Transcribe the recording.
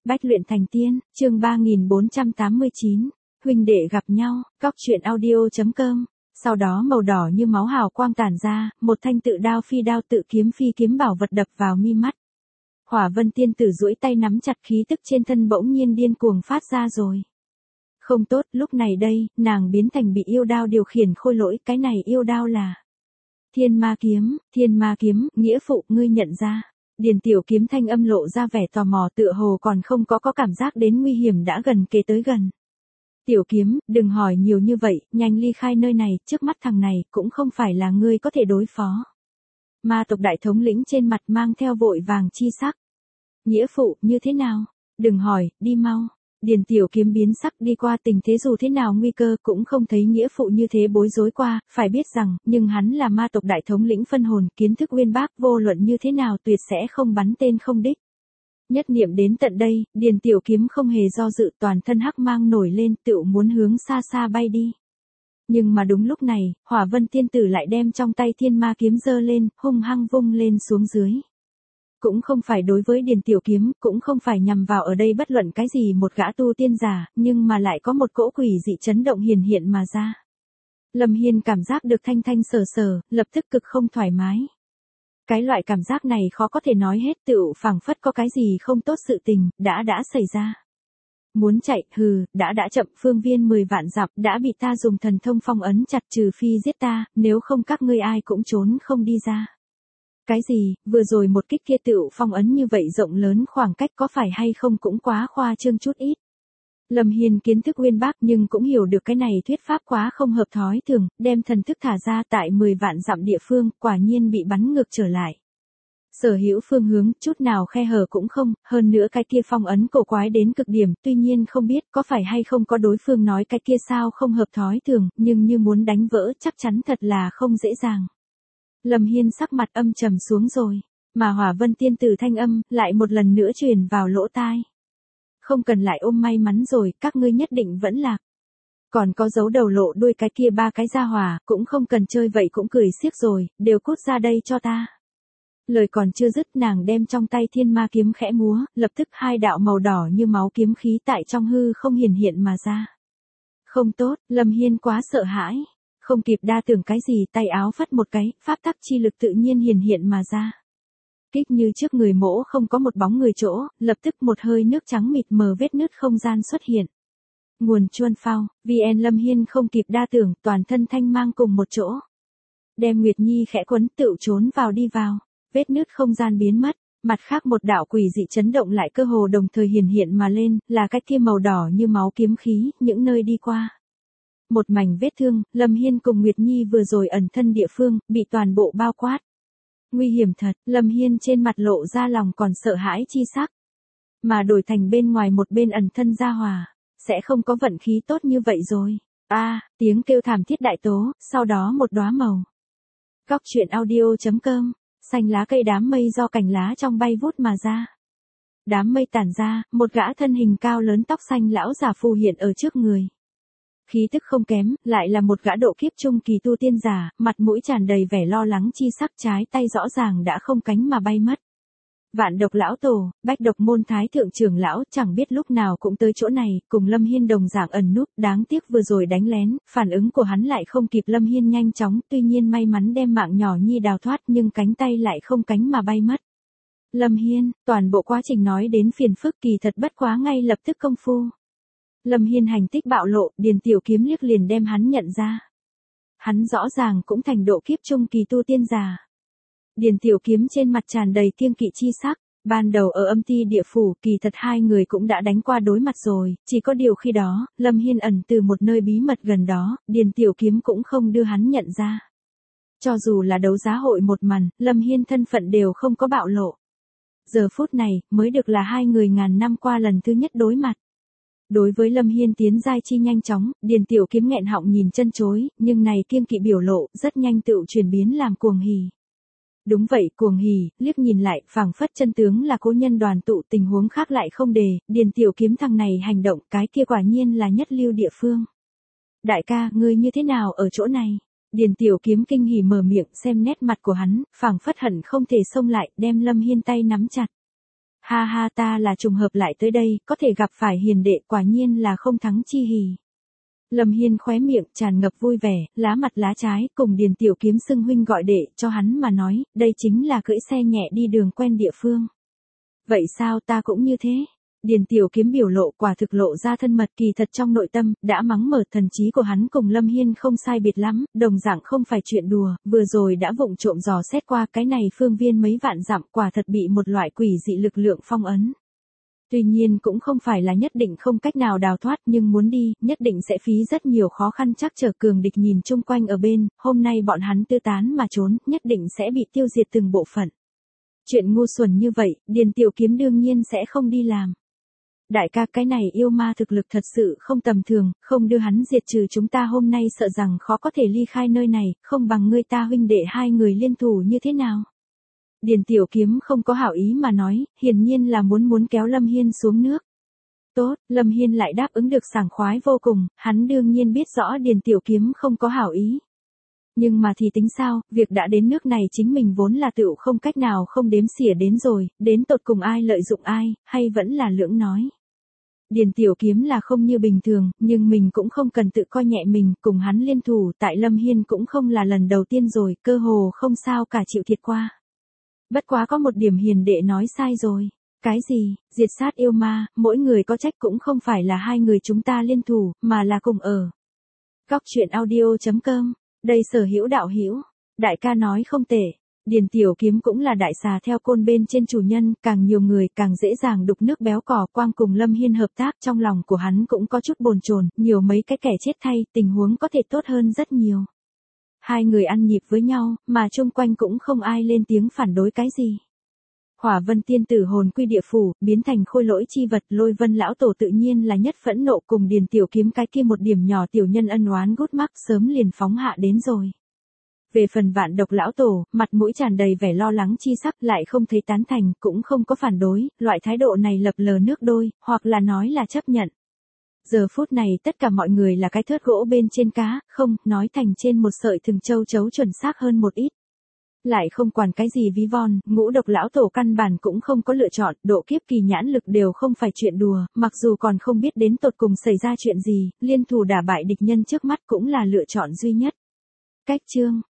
Bách luyện thành tiên, chương 3489, huynh đệ gặp nhau, cóc truyện audio.com. Sau đó màu đỏ như máu hào quang tản ra, một thanh tự đao tự kiếm phi kiếm bảo vật đập vào mi mắt. Hỏa Vân tiên tử duỗi tay nắm chặt, khí tức trên thân bỗng nhiên điên cuồng phát ra rồi. Không tốt, lúc này đây, nàng biến thành bị yêu đao điều khiển khôi lỗi, cái này yêu đao là Thiên Ma kiếm, nghĩa phụ, ngươi nhận ra. Điền Tiểu Kiếm thanh âm lộ ra vẻ tò mò, tựa hồ còn không có cảm giác đến nguy hiểm đã gần kề tới gần. Tiểu Kiếm, đừng hỏi nhiều như vậy, nhanh ly khai nơi này, trước mắt thằng này cũng không phải là ngươi có thể đối phó. Ma tộc đại thống lĩnh trên mặt mang theo vội vàng chi sắc. Nghĩa phụ, như thế nào? Đừng hỏi, đi mau. Điền Tiểu Kiếm biến sắc, đi qua tình thế dù thế nào nguy cơ cũng không thấy nghĩa phụ như thế bối rối qua, phải biết rằng, nhưng hắn là ma tộc đại thống lĩnh phân hồn, kiến thức uyên bác, vô luận như thế nào tuyệt sẽ không bắn tên không đích. Nhất niệm đến tận đây, Điền Tiểu Kiếm không hề do dự, toàn thân hắc mang nổi lên, tựu muốn hướng xa xa bay đi. Nhưng mà đúng lúc này, Hỏa Vân tiên tử lại đem trong tay Thiên Ma kiếm giơ lên, hung hăng vung lên xuống dưới. Cũng không phải đối với Điền Tiểu Kiếm, cũng không phải nhằm vào ở đây bất luận cái gì một gã tu tiên giả, nhưng mà lại có một cỗ quỷ dị chấn động hiện mà ra. Lâm Hiên cảm giác được thanh sờ, lập tức cực không thoải mái. Cái loại cảm giác này khó có thể nói hết, tựu phảng phất có cái gì không tốt sự tình, đã xảy ra. Muốn chạy, đã chậm, phương viên 10 vạn dặm, đã bị ta dùng thần thông phong ấn chặt, trừ phi giết ta, nếu không các ngươi ai cũng trốn không đi ra. Cái gì, vừa rồi một kích kia tựu phong ấn như vậy rộng lớn, khoảng cách có phải hay không cũng quá khoa trương chút ít. Lâm Hiên kiến thức uyên bác nhưng cũng hiểu được cái này thuyết pháp quá không hợp thói thường, đem thần thức thả ra tại 10 vạn dặm địa phương, quả nhiên bị bắn ngược trở lại. Sở hữu phương hướng, chút nào khe hở cũng không, hơn nữa cái kia phong ấn cổ quái đến cực điểm, tuy nhiên không biết có phải hay không có đối phương nói cái kia sao không hợp thói thường, nhưng như muốn đánh vỡ chắc chắn thật là không dễ dàng. Lâm Hiên sắc mặt âm trầm xuống rồi, mà Hỏa Vân tiên tử thanh âm lại một lần nữa truyền vào lỗ tai. Không cần lại ôm may mắn rồi, các ngươi nhất định vẫn lạc. Còn có giấu đầu lộ đuôi cái kia ba cái gia hỏa, cũng không cần chơi vậy cũng cười xiếc rồi, đều cút ra đây cho ta. Lời còn chưa dứt, nàng đem trong tay Thiên Ma kiếm khẽ múa, lập tức hai đạo màu đỏ như máu kiếm khí tại trong hư không hiện mà ra. Không tốt, Lâm Hiên quá sợ hãi. Không kịp đa tưởng cái gì, tay áo phất một cái, pháp tắc chi lực tự nhiên hiện mà ra. Kích như trước người mỗ không có một bóng người chỗ, lập tức một hơi nước trắng mịt mờ vết nứt không gian xuất hiện. Nguồn chuôn phao, VN Lâm Hiên không kịp đa tưởng, toàn thân thanh mang cùng một chỗ. Đem Nguyệt Nhi khẽ quấn tựu trốn đi vào, vết nứt không gian biến mất, mặt khác một đạo quỷ dị chấn động lại cơ hồ đồng thời hiện mà lên, là cái kia màu đỏ như máu kiếm khí, những nơi đi qua. Một mảnh vết thương, Lâm Hiên cùng Nguyệt Nhi vừa rồi ẩn thân địa phương, bị toàn bộ bao quát. Nguy hiểm thật, Lâm Hiên trên mặt lộ ra lòng còn sợ hãi chi sắc. Mà đổi thành bên ngoài một bên ẩn thân gia hòa, sẽ không có vận khí tốt như vậy rồi. Tiếng kêu thảm thiết đại tố, sau đó một đóa màu. Cóc truyện audio.com, xanh lá cây đám mây do cành lá trong bay vút mà ra. Đám mây tản ra, một gã thân hình cao lớn tóc xanh lão già phù hiện ở trước người. Khí tức không kém, lại là một gã độ kiếp trung kỳ tu tiên giả, mặt mũi tràn đầy vẻ lo lắng chi sắc, trái tay rõ ràng đã không cánh mà bay mất. Vạn độc lão tổ, Bách độc môn thái thượng trưởng lão, chẳng biết lúc nào cũng tới chỗ này, cùng Lâm Hiên đồng dạng ẩn núp, đáng tiếc vừa rồi đánh lén, phản ứng của hắn lại không kịp Lâm Hiên nhanh chóng, tuy nhiên may mắn đem mạng nhỏ nhi đào thoát nhưng cánh tay lại không cánh mà bay mất. Lâm Hiên, toàn bộ quá trình nói đến phiền phức kỳ thật bất quá ngay lập tức công phu. Lâm Hiên hành tích bạo lộ, Điền Tiểu Kiếm liếc liền đem hắn nhận ra. Hắn rõ ràng cũng thành độ kiếp trung kỳ tu tiên giả. Điền Tiểu Kiếm trên mặt tràn đầy kiêng kỵ chi sắc, ban đầu ở âm ti địa phủ, kỳ thật hai người cũng đã đánh qua đối mặt rồi, chỉ có điều khi đó, Lâm Hiên ẩn từ một nơi bí mật gần đó, Điền Tiểu Kiếm cũng không đưa hắn nhận ra. Cho dù là đấu giá hội một màn, Lâm Hiên thân phận đều không có bạo lộ. Giờ phút này, mới được là hai người ngàn năm qua lần thứ nhất đối mặt. Đối với Lâm Hiên tiến giai chi nhanh chóng, Điền Tiểu Kiếm nghẹn họng nhìn chân chối, nhưng này kiêng kỵ biểu lộ, rất nhanh tựu chuyển biến làm cuồng hỉ. Đúng vậy, cuồng hỉ, liếc nhìn lại, phảng phất chân tướng là cố nhân đoàn tụ, tình huống khác lại không đề, Điền Tiểu Kiếm thằng này hành động, cái kia quả nhiên là nhất lưu địa phương. Đại ca, ngươi như thế nào ở chỗ này? Điền Tiểu Kiếm kinh hỉ mở miệng, xem nét mặt của hắn, phảng phất hận không thể xông lại, đem Lâm Hiên tay nắm chặt. Ha ha, ta là trùng hợp lại tới đây, có thể gặp phải hiền đệ quả nhiên là không thắng chi hỉ. Lâm Hiên khóe miệng tràn ngập vui vẻ, lá mặt lá trái, cùng Điền Tiểu Kiếm xưng huynh gọi đệ, cho hắn mà nói, đây chính là cưỡi xe nhẹ đi đường quen địa phương. Vậy sao, ta cũng như thế? Điền Tiểu Kiếm biểu lộ quả thực lộ ra thân mật, kỳ thật trong nội tâm, đã mắng mở thần trí của hắn cùng Lâm Hiên không sai biệt lắm, đồng dạng không phải chuyện đùa, vừa rồi đã vụng trộm dò xét qua cái này phương viên mấy vạn dặm, quả thật bị một loại quỷ dị lực lượng phong ấn. Tuy nhiên cũng không phải là nhất định không cách nào đào thoát, nhưng muốn đi, nhất định sẽ phí rất nhiều khó khăn chắc trở. Cường địch nhìn chung quanh ở bên, hôm nay bọn hắn tư tán mà trốn, nhất định sẽ bị tiêu diệt từng bộ phận. Chuyện ngu xuẩn như vậy, Điền Tiểu Kiếm đương nhiên sẽ không đi làm. Đại ca, cái này yêu ma thực lực thật sự không tầm thường, không đưa hắn diệt trừ chúng ta hôm nay sợ rằng khó có thể ly khai nơi này, không bằng ngươi ta huynh đệ hai người liên thủ như thế nào? Điền Tiểu Kiếm không có hảo ý mà nói, hiển nhiên là muốn kéo Lâm Hiên xuống nước. Tốt, Lâm Hiên lại đáp ứng được sảng khoái vô cùng, hắn đương nhiên biết rõ Điền Tiểu Kiếm không có hảo ý. Nhưng mà thì tính sao, việc đã đến nước này chính mình vốn là tựu không cách nào không đếm xỉa đến rồi, đến tột cùng ai lợi dụng ai, hay vẫn là lưỡng nói. Điền Tiểu Kiếm là không như bình thường, nhưng mình cũng không cần tự coi nhẹ mình, cùng hắn liên thủ, tại Lâm Hiên cũng không là lần đầu tiên rồi, cơ hồ không sao cả chịu thiệt qua. Bất quá có một điểm hiền đệ nói sai rồi. Cái gì, diệt sát yêu ma, mỗi người có trách cũng không phải là hai người chúng ta liên thủ, mà là cùng ở. Góc truyện audio.com, đây Sở Hữu đạo hữu, đại ca nói không tệ. Điền Tiểu Kiếm cũng là đại xà theo côn bên trên chủ nhân, càng nhiều người càng dễ dàng đục nước béo cò. Quang cùng Lâm Hiên hợp tác, trong lòng của hắn cũng có chút bồn chồn, nhiều mấy cái kẻ chết thay, tình huống có thể tốt hơn rất nhiều. Hai người ăn nhịp với nhau, mà chung quanh cũng không ai lên tiếng phản đối cái gì. Hỏa Vân tiên tử hồn quy địa phủ, biến thành khôi lỗi chi vật, Lôi Vân lão tổ tự nhiên là nhất phẫn nộ, cùng Điền Tiểu Kiếm cái kia một điểm nhỏ tiểu nhân ân oán gút mắc sớm liền phóng hạ đến rồi. Về phần Vạn Độc lão tổ, mặt mũi tràn đầy vẻ lo lắng chi sắc, lại không thấy tán thành, cũng không có phản đối, loại thái độ này lập lờ nước đôi, hoặc là nói là chấp nhận. Giờ phút này tất cả mọi người là cái thớt gỗ bên trên cá, không, nói thành trên một sợi thừng châu chấu chuẩn xác hơn một ít. Lại không quản cái gì ví von, Ngũ Độc lão tổ căn bản cũng không có lựa chọn, độ kiếp kỳ nhãn lực đều không phải chuyện đùa, mặc dù còn không biết đến tột cùng xảy ra chuyện gì, liên thủ đả bại địch nhân trước mắt cũng là lựa chọn duy nhất. Cách chương